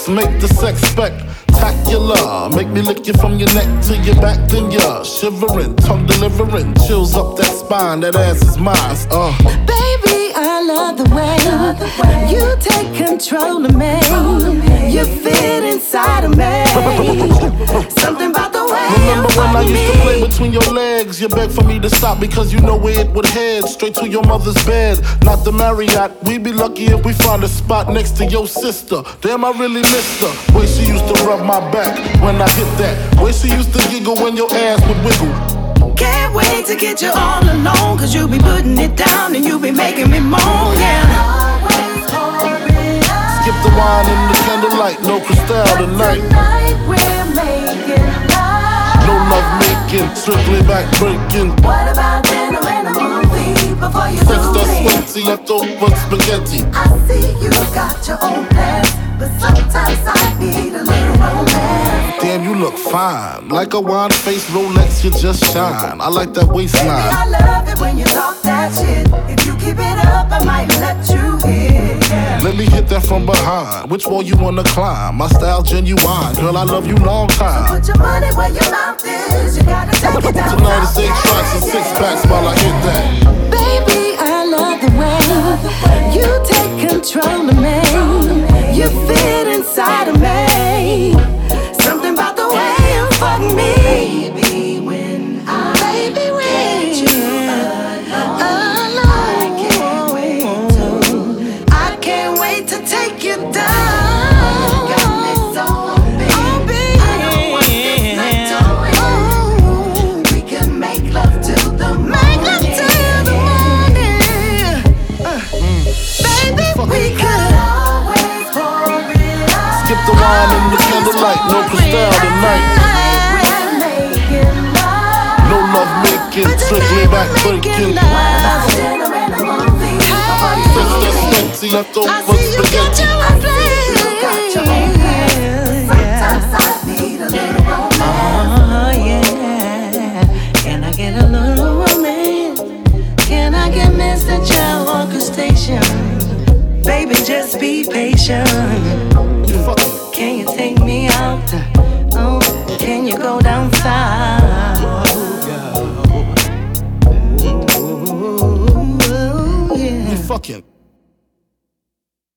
sex, make the sex spectacular. Make me lick you from your neck to your back, then you're shivering, tongue delivering, chills up that spine, that ass is mine. Baby, I love the way you take control of me. You fit inside of me. Something about the way. Remember when I used to play between your legs? You begged for me to stop because you know where it would head. Straight to your mother's bed, not the Marriott. We'd be lucky if we found a spot next to your sister. Damn, I really missed her. Way she used to rub my back when I hit that. Way she used to giggle when your ass would wiggle. Can't wait to get you all alone, cause you be putting it down and you be making me moan, yeah. Skip the wine and the candlelight, no Cristal tonight. We're making love. No love making, strictly back breaking. What about dinner and a movie before you Sex do that's me? sweaty, I thought was spaghetti. I see you got your own plans, but sometimes I need a little romance. Damn, you look fine, like a wine-faced Rolex, you just shine. I like that waistline. Baby, I love it when you talk that shit. If you keep it up, I might let you hit. Yeah. Let me hit that from behind. Which wall you wanna climb? My style genuine, girl, I love you long time. Put your money where your mouth is. You gotta take it down. Tonight it's 8 tracks and 6 packs while I hit that. Baby, I love the way you take control of me. You fit inside of me. Something about the way you fuck me. Baby, when I get you alone, I can't wait to take you down. Got me so big. I don't want this night to end. We can make love till the morning. Baby, we could always hold it up. Skip the wine and the candlelight, no Cristal tonight. No love making, strictly back breaking. Sex that's sexy, I thought was spaghetti. Sometimes I need a little romance. Oh yeah, can I get a little romance? Can I get Mr. Child orchestration? Baby, just be patient. Can you take me out? Oh, can you go down south? You fucking